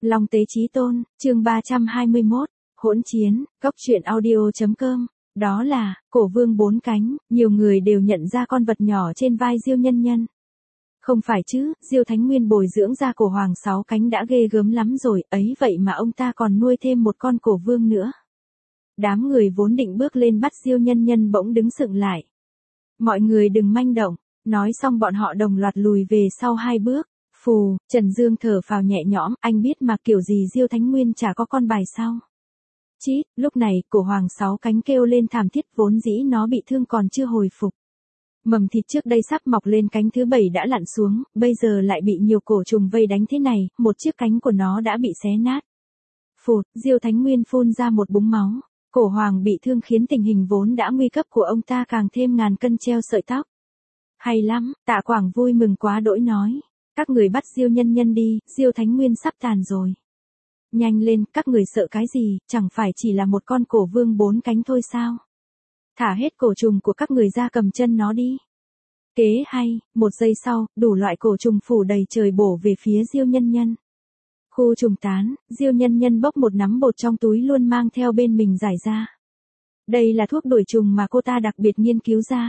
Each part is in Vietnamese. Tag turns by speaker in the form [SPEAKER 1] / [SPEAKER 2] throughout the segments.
[SPEAKER 1] Long Tế Chí Tôn, chương 321, hỗn chiến, cốc truyện audio.com. Đó là, cổ vương bốn cánh, nhiều người đều nhận ra con vật nhỏ trên vai Diêu Nhân Nhân. Không phải chứ, Diêu Thánh Nguyên bồi dưỡng ra cổ hoàng sáu cánh đã ghê gớm lắm rồi, ấy vậy mà ông ta còn nuôi thêm một con cổ vương nữa. Đám người vốn định bước lên bắt Diêu Nhân Nhân bỗng đứng sững lại. Mọi người đừng manh động, nói xong bọn họ đồng loạt lùi về sau hai bước. Phù, Trần Dương thở phào nhẹ nhõm, anh biết mà kiểu gì Diêu Thánh Nguyên chả có con bài sao. Chít, lúc này, cổ hoàng sáu cánh kêu lên thảm thiết, vốn dĩ nó bị thương còn chưa hồi phục. Mầm thịt trước đây sắp mọc lên cánh thứ 7 đã lặn xuống, bây giờ lại bị nhiều cổ trùng vây đánh thế này, một chiếc cánh của nó đã bị xé nát. Phụt, Diêu Thánh Nguyên phun ra một búng máu, cổ hoàng bị thương khiến tình hình vốn đã nguy cấp của ông ta càng thêm ngàn cân treo sợi tóc. Hay lắm, Tạ Quảng vui mừng quá đỗi nói. Các người bắt Diêu Nhân Nhân đi, Diêu Thánh Nguyên sắp tàn rồi. Nhanh lên, các người sợ cái gì, chẳng phải chỉ là một con cổ vương bốn cánh thôi sao? Thả hết cổ trùng của các người ra cầm chân nó đi. Kế hay, một giây sau, đủ loại cổ trùng phủ đầy trời bổ về phía Diêu Nhân Nhân. Khu trùng tán, Diêu Nhân Nhân bốc một nắm bột trong túi luôn mang theo bên mình giải ra. Đây là thuốc đuổi trùng mà cô ta đặc biệt nghiên cứu ra.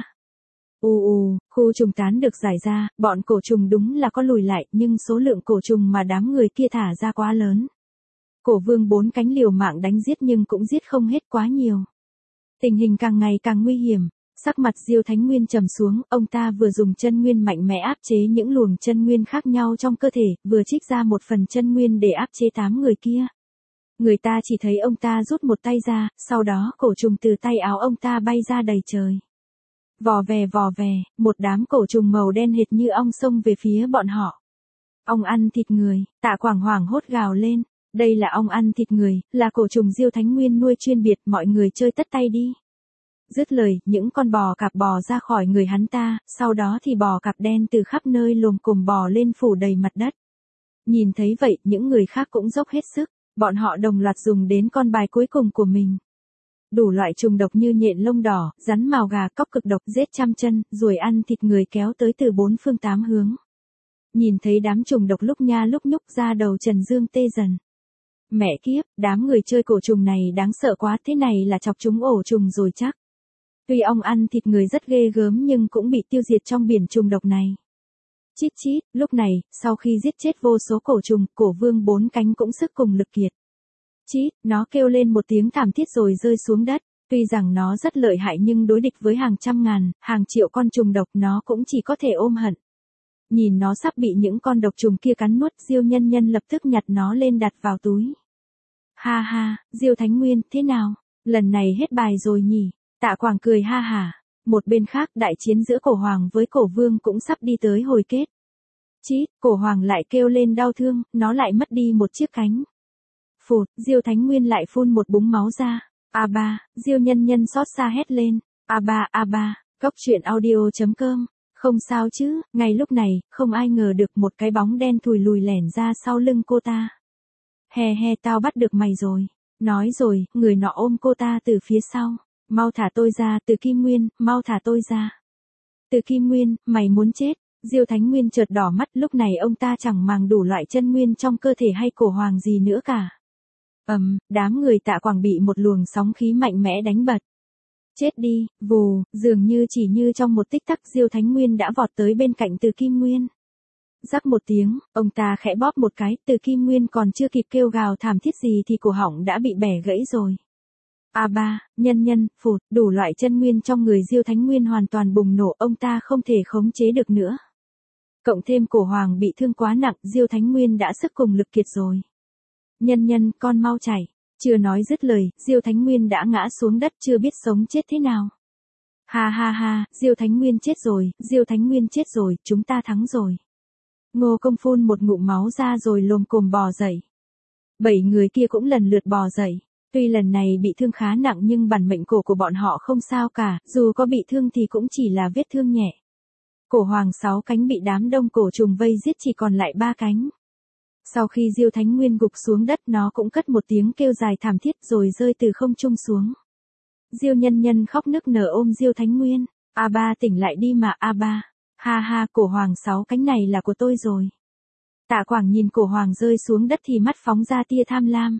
[SPEAKER 1] Khu trùng tán được giải ra, bọn cổ trùng đúng là có lùi lại, nhưng số lượng cổ trùng mà đám người kia thả ra quá lớn. Cổ vương bốn cánh liều mạng đánh giết nhưng cũng giết không hết quá nhiều. Tình hình càng ngày càng nguy hiểm, sắc mặt Diêu Thánh Nguyên trầm xuống, ông ta vừa dùng chân nguyên mạnh mẽ áp chế những luồng chân nguyên khác nhau trong cơ thể, vừa trích ra một phần chân nguyên để áp chế 8 người kia. Người ta chỉ thấy ông ta rút một tay ra, sau đó cổ trùng từ tay áo ông ta bay ra đầy trời. Vò vè, một đám cổ trùng màu đen hệt như ong xông về phía bọn họ. Ong ăn thịt người, Tạ Quảng hoảng hốt gào lên. Đây là ong ăn thịt người, là cổ trùng Diêu Thánh Nguyên nuôi chuyên biệt, mọi người chơi tất tay đi. Dứt lời, những con bò cạp bò ra khỏi người hắn ta, sau đó thì bò cạp đen từ khắp nơi lồm cồm bò lên phủ đầy mặt đất. Nhìn thấy vậy, những người khác cũng dốc hết sức, bọn họ đồng loạt dùng đến con bài cuối cùng của mình. Đủ loại trùng độc như nhện lông đỏ, rắn mào gà, cóc cực độc, rết trăm chân, ruồi ăn thịt người kéo tới từ bốn phương tám hướng. Nhìn thấy đám trùng độc lúc nha lúc nhúc ra đầu Trần Dương tê dần. Mẹ kiếp, đám người chơi cổ trùng này đáng sợ quá, thế này là chọc chúng ổ trùng rồi chắc. Tuy ong ăn thịt người rất ghê gớm nhưng cũng bị tiêu diệt trong biển trùng độc này. Chít chít, lúc này, sau khi giết chết vô số cổ trùng, cổ vương bốn cánh cũng sức cùng lực kiệt. Chít, nó kêu lên một tiếng thảm thiết rồi rơi xuống đất. Tuy rằng nó rất lợi hại nhưng đối địch với hàng trăm ngàn, hàng triệu con trùng độc nó cũng chỉ có thể ôm hận. Nhìn nó sắp bị những con độc trùng kia cắn nuốt, Diêu Nhân Nhân lập tức nhặt nó lên đặt vào túi. Ha ha, Diêu Thánh Nguyên, thế nào? Lần này hết bài rồi nhỉ? Tạ Quảng cười ha hả. Một bên khác, đại chiến giữa cổ hoàng với cổ vương cũng sắp đi tới hồi kết. Chít, cổ hoàng lại kêu lên đau thương, nó lại mất đi một chiếc cánh. Phụt, Diêu Thánh Nguyên lại phun một búng máu ra. A ba, Diêu Nhân Nhân xót xa hét lên. A ba, cốc truyện audio.com. Không sao chứ, ngay lúc này, không ai ngờ được một cái bóng đen thùi lùi lẻn ra sau lưng cô ta. He, tao bắt được mày rồi. Nói rồi, người nọ ôm cô ta từ phía sau. Mau thả tôi ra, Từ Kim Nguyên, mau thả tôi ra. Từ Kim Nguyên, mày muốn chết. Diêu Thánh Nguyên chợt đỏ mắt, lúc này ông ta chẳng màng đủ loại chân nguyên trong cơ thể hay cổ hoàng gì nữa cả. Đám người Tạ Quảng bị một luồng sóng khí mạnh mẽ đánh bật. Chết đi, vù, dường như chỉ như trong một tích tắc Diêu Thánh Nguyên đã vọt tới bên cạnh Từ Kim Nguyên. Rắc một tiếng, ông ta khẽ bóp một cái, Từ Kim Nguyên còn chưa kịp kêu gào thảm thiết gì thì cổ họng đã bị bẻ gãy rồi. A ba, Nhân Nhân, phụt, đủ loại chân nguyên trong người Diêu Thánh Nguyên hoàn toàn bùng nổ, ông ta không thể khống chế được nữa. Cộng thêm cổ hoàng bị thương quá nặng, Diêu Thánh Nguyên đã sức cùng lực kiệt rồi. Nhân Nhân, con mau chạy. Chưa nói dứt lời, Diêu Thánh Nguyên đã ngã xuống đất chưa biết sống chết thế nào. Ha, Diêu Thánh Nguyên chết rồi, Diêu Thánh Nguyên chết rồi, chúng ta thắng rồi. Ngô Công phun một ngụm máu ra rồi lồm cồm bò dậy. 7 người kia cũng lần lượt bò dậy. Tuy lần này bị thương khá nặng nhưng bản mệnh cổ của bọn họ không sao cả, dù có bị thương thì cũng chỉ là vết thương nhẹ. Cổ hoàng 6 cánh bị đám đông cổ trùng vây giết chỉ còn lại 3 cánh. Sau khi Diêu Thánh Nguyên gục xuống đất nó cũng cất một tiếng kêu dài thảm thiết rồi rơi từ không trung xuống. Diêu Nhân Nhân khóc nức nở ôm Diêu Thánh Nguyên. A ba tỉnh lại đi mà A ba. Ha, cổ hoàng 6 cánh này là của tôi rồi. Tạ Quảng nhìn cổ hoàng rơi xuống đất thì mắt phóng ra tia tham lam.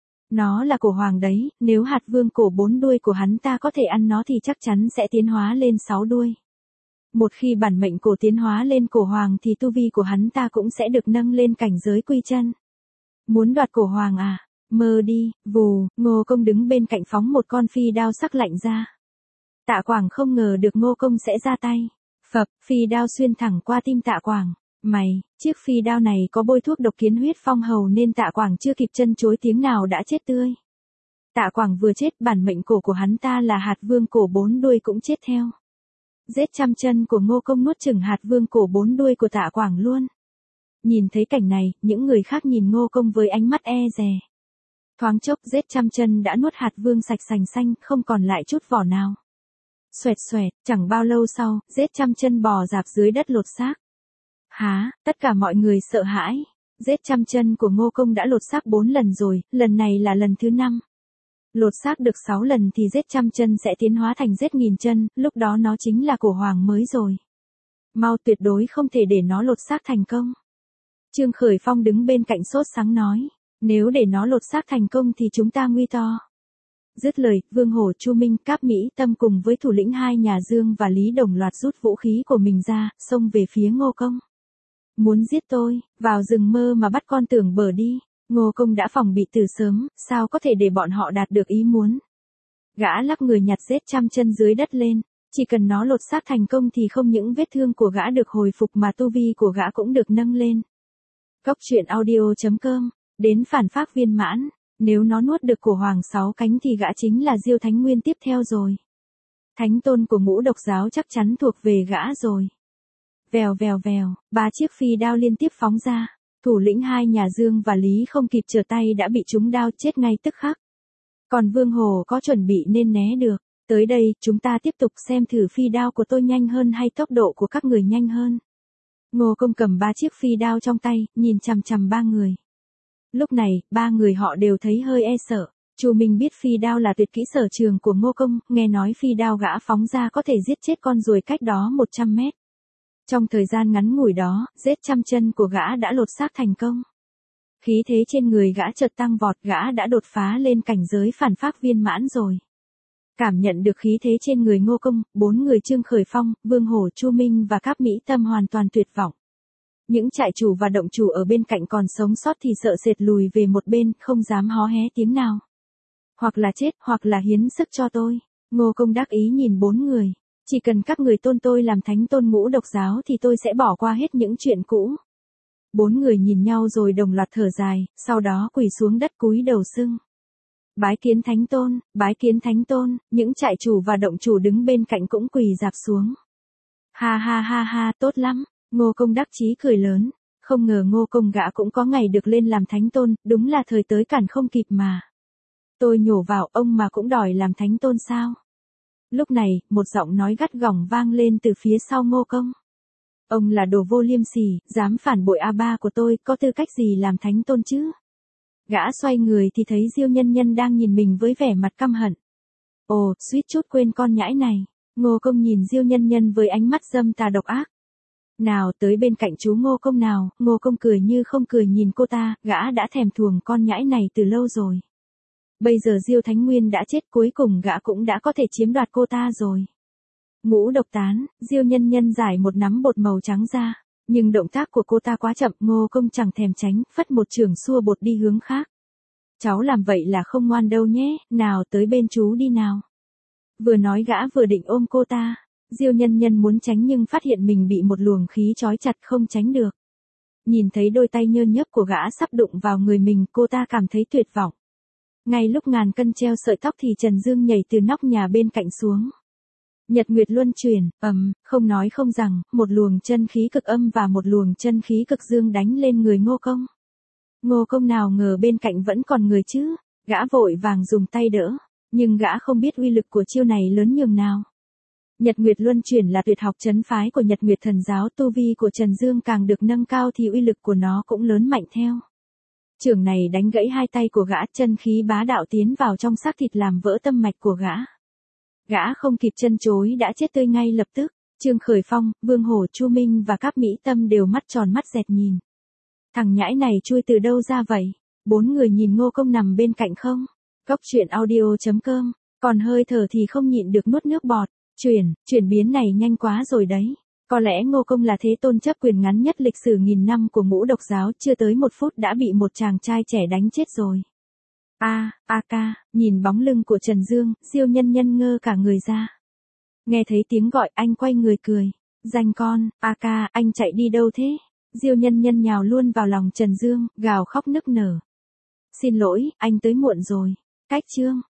[SPEAKER 1] Nó là cổ hoàng đấy, nếu hạt vương cổ 4 đuôi của hắn ta có thể ăn nó thì chắc chắn sẽ tiến hóa lên 6 đuôi. Một khi bản mệnh cổ tiến hóa lên cổ hoàng thì tu vi của hắn ta cũng sẽ được nâng lên cảnh giới quy chân. Muốn đoạt cổ hoàng à? Mơ đi, vù, Ngô Công đứng bên cạnh phóng một con phi đao sắc lạnh ra. Tạ Quảng không ngờ được Ngô Công sẽ ra tay. Phập, phi đao xuyên thẳng qua tim Tạ Quảng. Mày, chiếc phi đao này có bôi thuốc độc kiến huyết phong hầu nên Tạ Quảng chưa kịp chân chối tiếng nào đã chết tươi. Tạ Quảng vừa chết bản mệnh cổ của hắn ta là hạt vương cổ 4 đuôi cũng chết theo. Giết trăm chân của Ngô Công nuốt chửng hạt vương cổ 4 đuôi của Tạ Quảng luôn. Nhìn thấy cảnh này, những người khác nhìn Ngô Công với ánh mắt e dè. Thoáng chốc giết trăm chân đã nuốt hạt vương sạch sành xanh, không còn lại chút vỏ nào. Xoẹt xoẹt, chẳng bao lâu sau, giết trăm chân bò rạp dưới đất lột xác. Há, tất cả mọi người sợ hãi. Giết trăm chân của Ngô Công đã lột xác 4 lần rồi, lần này là lần thứ 5. Lột xác được 6 lần thì giết trăm chân sẽ tiến hóa thành giết nghìn chân, lúc đó nó chính là cổ hoàng mới rồi. Mau, tuyệt đối không thể để nó lột xác thành công. Trương Khởi Phong đứng bên cạnh sốt sắng nói, nếu để nó lột xác thành công thì chúng ta nguy to. Dứt lời, Vương Hổ, Chu Minh, Cáp Mỹ Tâm cùng với thủ lĩnh hai nhà Dương và Lý đồng loạt rút vũ khí của mình ra, xông về phía Ngô Công. Muốn giết tôi, vào rừng mơ mà bắt con tưởng bở đi. Ngô Công đã phòng bị từ sớm, sao có thể để bọn họ đạt được ý muốn. Gã lắc người nhặt giết trăm chân dưới đất lên, chỉ cần nó lột xác thành công thì không những vết thương của gã được hồi phục mà tu vi của gã cũng được nâng lên. Góc truyện audio.com, đến phản phác viên mãn, nếu nó nuốt được cổ hoàng 6 cánh thì gã chính là Diêu Thánh Nguyên tiếp theo rồi. Thánh tôn của Ngũ Độc giáo chắc chắn thuộc về gã rồi. Vèo vèo vèo, 3 chiếc phi đao liên tiếp phóng ra. Thủ lĩnh hai nhà Dương và Lý không kịp trở tay đã bị trúng đao chết ngay tức khắc. Còn Vương Hồ có chuẩn bị nên né được. Tới đây, chúng ta tiếp tục xem thử phi đao của tôi nhanh hơn hay tốc độ của các người nhanh hơn. Ngô Công cầm 3 chiếc phi đao trong tay, nhìn chằm chằm 3 người. Lúc này, 3 người họ đều thấy hơi e sợ. Chu Minh biết phi đao là tuyệt kỹ sở trường của Ngô Công, nghe nói phi đao gã phóng ra có thể giết chết con ruồi cách đó 100 mét. Trong thời gian ngắn ngủi đó, giết trăm chân của gã đã lột xác thành công. Khí thế trên người gã chợt tăng vọt, gã đã đột phá lên cảnh giới phản phác viên mãn rồi. Cảm nhận được khí thế trên người Ngô Công, 4 người Trương Khởi Phong, Vương Hổ, Chu Minh và Cáp Mỹ Tâm hoàn toàn tuyệt vọng. Những trại chủ và động chủ ở bên cạnh còn sống sót thì sợ sệt lùi về một bên, không dám hó hé tiếng nào. Hoặc là chết, hoặc là hiến sức cho tôi. Ngô Công đắc ý nhìn 4 người. Chỉ cần các người tôn tôi làm thánh tôn Ngũ Độc giáo thì tôi sẽ bỏ qua hết những chuyện cũ. 4 người nhìn nhau rồi đồng loạt thở dài, sau đó quỳ xuống đất cúi đầu xưng. Bái kiến thánh tôn, bái kiến thánh tôn, những trại chủ và động chủ đứng bên cạnh cũng quỳ rạp xuống. Ha ha ha ha, tốt lắm, Ngô Công đắc chí cười lớn, không ngờ Ngô Công gã cũng có ngày được lên làm thánh tôn, đúng là thời tới cản không kịp mà. Tôi nhổ vào, ông mà cũng đòi làm thánh tôn sao? Lúc này, một giọng nói gắt gỏng vang lên từ phía sau Ngô Công. Ông là đồ vô liêm sỉ, dám phản bội A3 của tôi, có tư cách gì làm thánh tôn chứ? Gã xoay người thì thấy Diêu Nhân Nhân đang nhìn mình với vẻ mặt căm hận. Ồ, suýt chút quên con nhãi này. Ngô Công nhìn Diêu Nhân Nhân với ánh mắt dâm tà độc ác. Nào, tới bên cạnh chú Ngô Công nào. Ngô Công cười như không cười nhìn cô ta, gã đã thèm thuồng con nhãi này từ lâu rồi. Bây giờ Diêu Thánh Nguyên đã chết, cuối cùng gã cũng đã có thể chiếm đoạt cô ta rồi. Ngũ độc tán, Diêu Nhân Nhân giải một nắm bột màu trắng ra, nhưng động tác của cô ta quá chậm, Ngô Công chẳng thèm tránh, phất một chưởng xua bột đi hướng khác. Cháu làm vậy là không ngoan đâu nhé, nào tới bên chú đi nào. Vừa nói gã vừa định ôm cô ta, Diêu Nhân Nhân muốn tránh nhưng phát hiện mình bị một luồng khí trói chặt không tránh được. Nhìn thấy đôi tay nhơ nhớp của gã sắp đụng vào người mình, cô ta cảm thấy tuyệt vọng. Ngay lúc ngàn cân treo sợi tóc thì Trần Dương nhảy từ nóc nhà bên cạnh xuống. Nhật Nguyệt luân chuyển, không nói không rằng, một luồng chân khí cực âm và một luồng chân khí cực dương đánh lên người Ngô Công. Ngô Công nào ngờ bên cạnh vẫn còn người chứ, gã vội vàng dùng tay đỡ, nhưng gã không biết uy lực của chiêu này lớn nhường nào. Nhật Nguyệt luân chuyển là tuyệt học trấn phái của Nhật Nguyệt thần giáo, tu vi của Trần Dương càng được nâng cao thì uy lực của nó cũng lớn mạnh theo. Chưởng này đánh gãy hai tay của gã, chân khí bá đạo tiến vào trong xác thịt làm vỡ tâm mạch của gã. Gã không kịp chân chối đã chết tươi ngay lập tức. Trương Khởi Phong, Vương Hổ, Chu Minh và Cáp Mỹ Tâm đều mắt tròn mắt dẹt nhìn. Thằng nhãi này chui từ đâu ra vậy? Bốn người nhìn Ngô Công nằm bên cạnh không. Cốc truyện audio.com, còn hơi thở thì không nhịn được nuốt nước bọt. Chuyển biến này nhanh quá rồi đấy. Có lẽ Ngô Công là thế tôn chấp quyền ngắn nhất lịch sử nghìn năm của Ngũ Độc giáo, chưa tới 1 phút đã bị một chàng trai trẻ đánh chết rồi. A ca, nhìn bóng lưng của Trần Dương, Diêu Nhân Nhân ngơ cả người ra. Nghe thấy tiếng gọi anh quay người cười. Danh con, A ca, anh chạy đi đâu thế? Diêu Nhân Nhân nhào luôn vào lòng Trần Dương, gào khóc nức nở. Xin lỗi, anh tới muộn rồi. Cách chương.